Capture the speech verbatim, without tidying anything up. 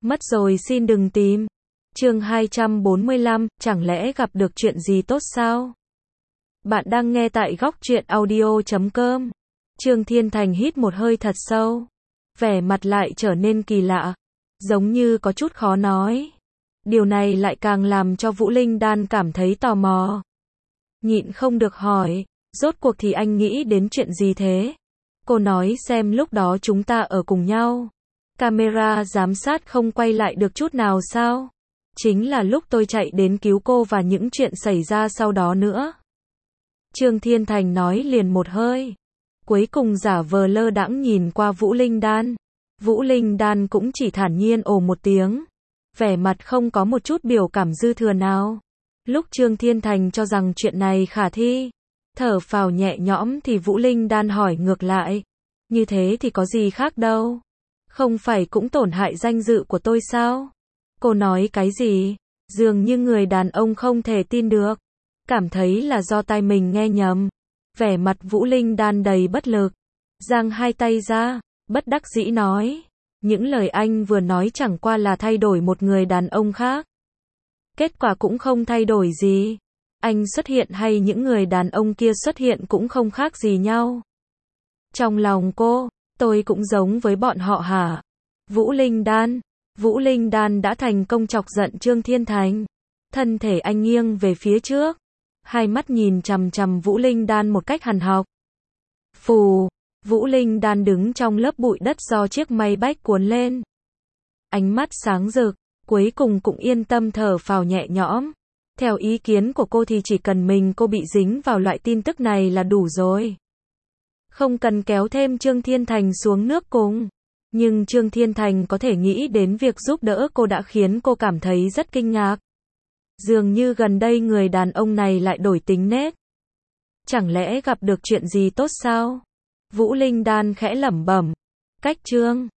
Mất rồi xin đừng tìm. Chương hai trăm bốn mươi lăm, chẳng lẽ gặp được chuyện gì tốt sao? Bạn đang nghe tại góc truyện audio chấm com. Trương Thiên Thành hít một hơi thật sâu. Vẻ mặt lại trở nên kỳ lạ. Giống như có chút khó nói. Điều này lại càng làm cho Vũ Linh Đan cảm thấy tò mò. Nhịn không được hỏi, rốt cuộc thì anh nghĩ đến chuyện gì thế? Cô nói xem lúc đó chúng ta ở cùng nhau. Camera giám sát không quay lại được chút nào sao? Chính là lúc tôi chạy đến cứu cô và những chuyện xảy ra sau đó nữa. Trương Thiên Thành nói liền một hơi. Cuối cùng giả vờ lơ đãng nhìn qua Vũ Linh Đan. Vũ Linh Đan cũng chỉ thản nhiên ồ một tiếng. Vẻ mặt không có một chút biểu cảm dư thừa nào. Lúc Trương Thiên Thành cho rằng chuyện này khả thi, thở phào nhẹ nhõm thì Vũ Linh Đan hỏi ngược lại. Như thế thì có gì khác đâu. Không phải cũng tổn hại danh dự của tôi sao? Cô nói cái gì? Dường như người đàn ông không thể tin được. Cảm thấy là do tai mình nghe nhầm. Vẻ mặt Vũ Linh Đan đầy bất lực. Giang hai tay ra, bất đắc dĩ nói. Những lời anh vừa nói chẳng qua là thay đổi một người đàn ông khác. Kết quả cũng không thay đổi gì. Anh xuất hiện hay những người đàn ông kia xuất hiện cũng không khác gì nhau. Trong lòng cô, tôi cũng giống với bọn họ hả? Vũ Linh Đan. Vũ Linh Đan đã thành công chọc giận Trương Thiên Thành. Thân thể anh nghiêng về phía trước. Hai mắt nhìn chằm chằm Vũ Linh Đan một cách hằn học. Phù. Vũ Linh Đan đứng trong lớp bụi đất do chiếc may bách cuốn lên. Ánh mắt sáng rực. Cuối cùng cũng yên tâm thở phào nhẹ nhõm. Theo ý kiến của cô thì chỉ cần mình cô bị dính vào loại tin tức này là đủ rồi. Không cần kéo thêm Trương Thiên Thành xuống nước cùng. Nhưng Trương Thiên Thành có thể nghĩ đến việc giúp đỡ cô đã khiến cô cảm thấy rất kinh ngạc. Dường như gần đây người đàn ông này lại đổi tính nết. Chẳng lẽ gặp được chuyện gì tốt sao? Vũ Linh Đan khẽ lẩm bẩm. Cách Trương